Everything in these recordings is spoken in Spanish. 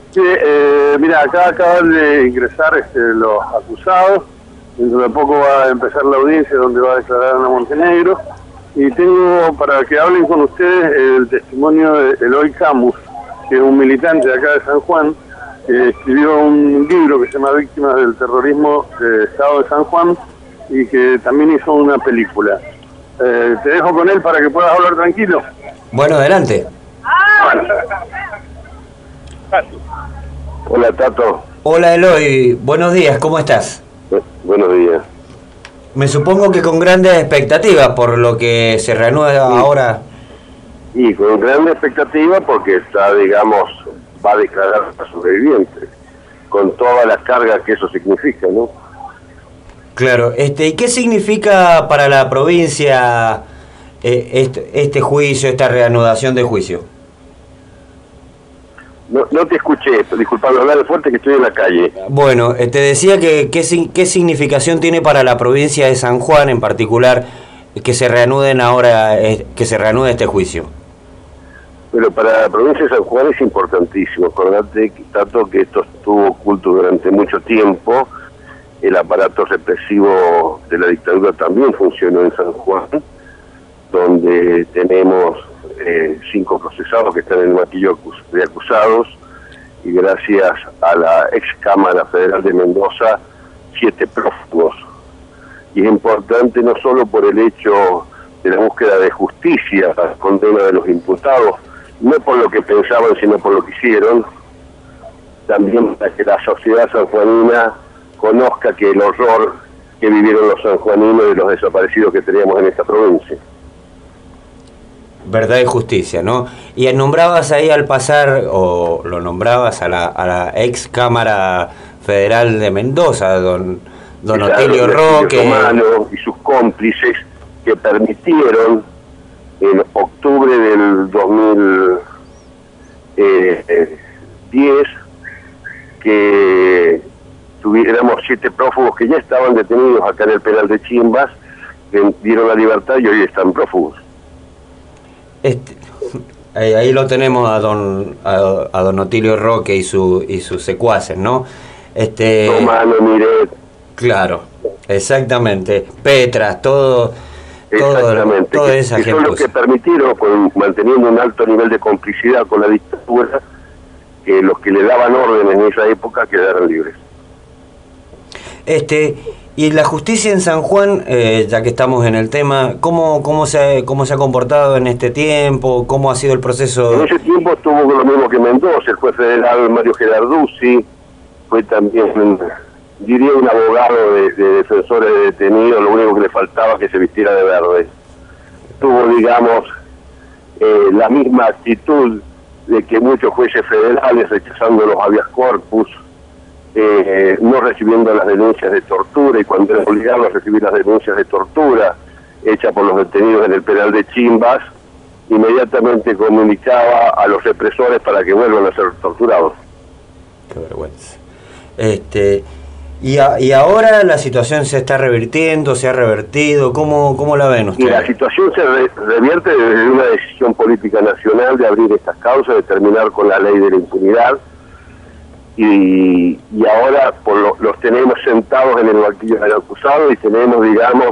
Sí, mira, acá acaban de ingresar los acusados. Dentro de poco va a empezar la audiencia donde va a declarar Ana Montenegro. Y tengo para que hablen con ustedes el testimonio de Eloy Camus, que es un militante de acá de San Juan, que escribió un libro que se llama Víctimas del Terrorismo del Estado de San Juan y que también hizo una película. Te dejo con él para que puedas hablar tranquilo. Bueno, adelante. Bueno. Hola, Tato. Hola, Eloy. Buenos días, ¿cómo estás? Buenos días. Me supongo que con grandes expectativas por lo que se reanuda ahora. Y con gran expectativa porque está, digamos, va a declarar a sobreviviente, con toda la carga que eso significa, ¿no? Claro, ¿y qué significa para la provincia este juicio, esta reanudación de juicio? No te escuché, disculpame, hablar fuerte que estoy en la calle. Bueno, te decía que qué significación tiene para la provincia de San Juan en particular que se reanuden ahora, que se reanude este juicio. Pero para la provincia de San Juan es importantísimo. Acordate, Tato, que esto estuvo oculto durante mucho tiempo. El aparato represivo de la dictadura también funcionó en San Juan, donde tenemos 5 procesados que están en el banquillo de acusados, y gracias a la ex Cámara Federal de Mendoza, 7 prófugos. Y es importante no solo por el hecho de la búsqueda de justicia, la condena de los imputados, no por lo que pensaban, sino por lo que hicieron, también para que la sociedad sanjuanina conozca que el horror que vivieron los sanjuaninos y los desaparecidos que teníamos en esta provincia. Verdad y justicia, ¿no? Y nombrabas ahí al pasar, o lo nombrabas a la ex Cámara Federal de Mendoza, don Otilio Roque. Romano y sus cómplices que permitieron en octubre del 2010 que tuviéramos 7 prófugos que ya estaban detenidos acá en el penal de Chimbas, que dieron la libertad y hoy están prófugos. Ahí lo tenemos a don Otilio Roque y sus secuaces, ¿no? Romano, Miret. Claro, exactamente. Petras, toda esa gente. Son los que permitieron, manteniendo un alto nivel de complicidad con la dictadura, que los que le daban órdenes en esa época quedaran libres. Y la justicia en San Juan, ya que estamos en el tema, ¿cómo se ha comportado en este tiempo? ¿Cómo ha sido el proceso? En ese tiempo estuvo lo mismo que Mendoza, el juez federal Mario Gerarduzzi, fue también, diría, un abogado de defensores de detenidos, lo único que le faltaba que se vistiera de verde. Tuvo, digamos, la misma actitud de que muchos jueces federales rechazando los habeas corpus, no recibiendo las denuncias de tortura, y cuando era obligado a recibir las denuncias de tortura hechas por los detenidos en el penal de Chimbas, inmediatamente comunicaba a los represores para que vuelvan a ser torturados. Qué vergüenza. Y ahora la situación se está revirtiendo, se ha revertido, ¿cómo la ven ustedes? Y la situación se revierte desde una decisión política nacional de abrir estas causas, de terminar con la ley de la impunidad, y ahora los tenemos sentados en el banquillo del acusado y tenemos, digamos,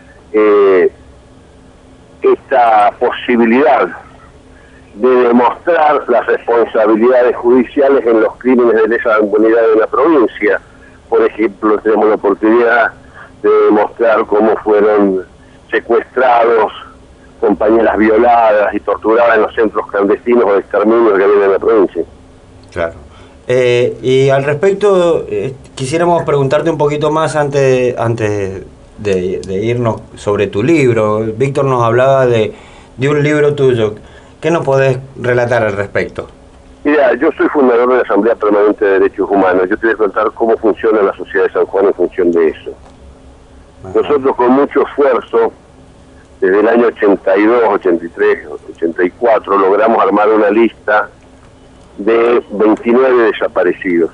esta posibilidad de demostrar las responsabilidades judiciales en los crímenes de lesa impunidad de la provincia. Por ejemplo, tenemos la oportunidad de demostrar cómo fueron secuestrados compañeras violadas y torturadas en los centros clandestinos o de exterminio que había en la provincia. Claro. Y al respecto, quisiéramos preguntarte un poquito más antes de irnos sobre tu libro. Víctor nos hablaba de un libro tuyo. ¿Qué nos podés relatar al respecto? Mira, yo soy fundador de la Asamblea Permanente de Derechos Humanos. Yo te voy a contar cómo funciona la sociedad de San Juan en función de eso. Ajá. Nosotros, con mucho esfuerzo, desde el año 82, 83, 84, logramos armar una lista de 29 desaparecidos.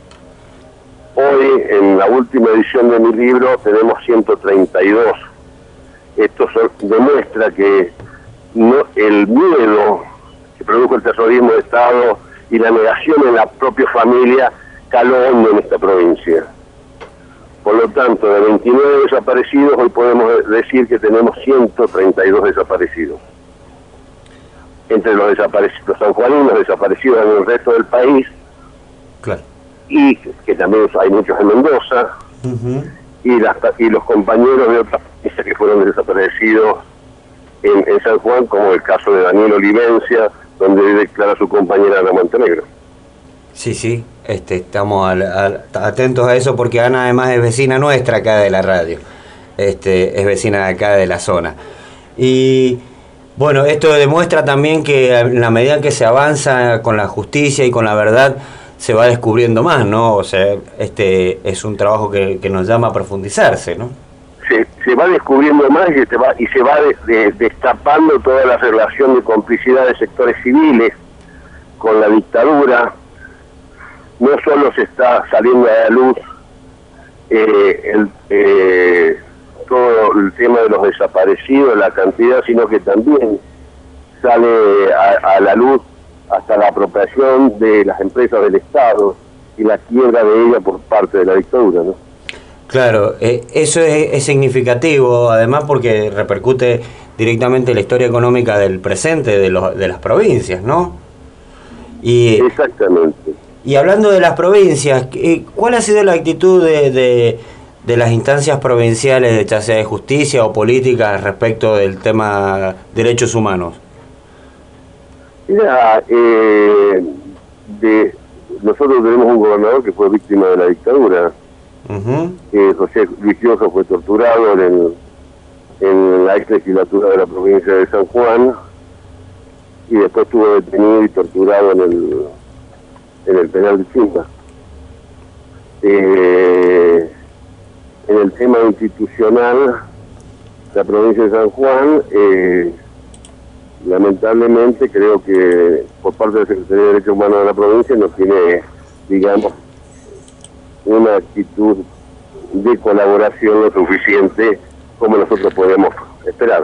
Hoy, en la última edición de mi libro, tenemos 132. Esto demuestra que el miedo que produjo el terrorismo de Estado y la negación en la propia familia caló hondo en esta provincia. Por lo tanto, de 29 desaparecidos, hoy podemos decir que tenemos 132 desaparecidos. Entre los desaparecidos sanjuaninos, desaparecidos en el resto del país, claro, y que también hay muchos en Mendoza, y los compañeros de otras provincias que fueron desaparecidos en San Juan, como el caso de Daniel Olivencia, donde declara a su compañera Ana Montenegro. Sí, sí, estamos atentos a eso porque Ana además es vecina nuestra acá de la radio, es vecina de acá de la zona. Y bueno, esto demuestra también que en la medida que se avanza con la justicia y con la verdad, se va descubriendo más, ¿no? O sea, es un trabajo que nos llama a profundizarse, ¿no? Se va descubriendo más y se va destapando toda la relación de complicidad de sectores civiles con la dictadura. No solo se está saliendo a la luz todo el tema de los desaparecidos, la cantidad, sino que también sale a la luz hasta la apropiación de las empresas del Estado y la quiebra de ella por parte de la dictadura, ¿no? Claro, eso es significativo, además porque repercute directamente en la historia económica del presente de las provincias, ¿no? Exactamente. Y hablando de las provincias, ¿cuál ha sido la actitud de las instancias provinciales, ya sea de justicia o política, respecto del tema derechos humanos? Mira, nosotros tenemos un gobernador que fue víctima de la dictadura. José Luis Gioso fue torturado en la ex legislatura de la provincia de San Juan y después estuvo detenido y torturado en el penal de Chimba. En el tema institucional, la provincia de San Juan, lamentablemente creo que por parte de la Secretaría de Derechos Humanos de la provincia no tiene, digamos, una actitud de colaboración lo suficiente como nosotros podemos esperar.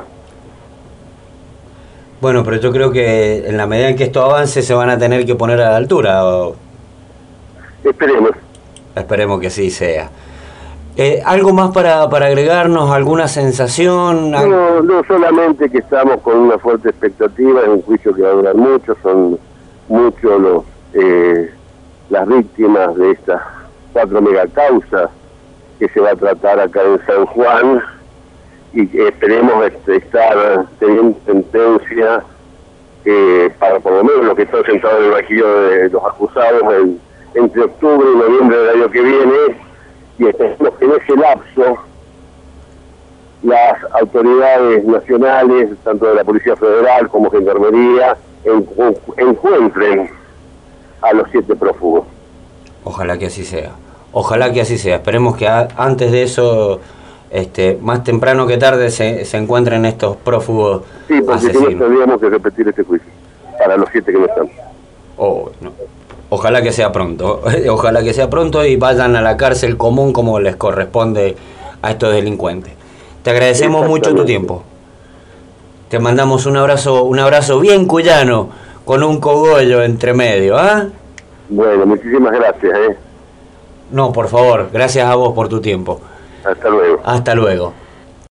Bueno, pero yo creo que en la medida en que esto avance se van a tener que poner a la altura. Esperemos. Esperemos que sí sea. ¿Algo más para agregarnos? ¿Alguna sensación? No, solamente que estamos con una fuerte expectativa, es un juicio que va a durar mucho, son muchos las víctimas de estas 4 megacausas que se va a tratar acá en San Juan, y esperemos estar teniendo sentencia para por lo menos los que están sentados en el banquillo de los acusados entre octubre y noviembre del año que viene, y esperemos que en ese lapso las autoridades nacionales, tanto de la Policía Federal como Gendarmería, encuentren a los 7 prófugos. Ojalá que así sea. Ojalá que así sea. Esperemos que antes de eso, más temprano que tarde, se encuentren estos prófugos. Sí, porque si no tendríamos que repetir este juicio para los 7 que no están. No. Ojalá que sea pronto. Ojalá que sea pronto y vayan a la cárcel común como les corresponde a estos delincuentes. Te agradecemos mucho tu tiempo. Te mandamos un abrazo bien cuyano, con un cogollo entre medio, ¿ah? Bueno, muchísimas gracias, No, por favor, gracias a vos por tu tiempo. Hasta luego. Hasta luego.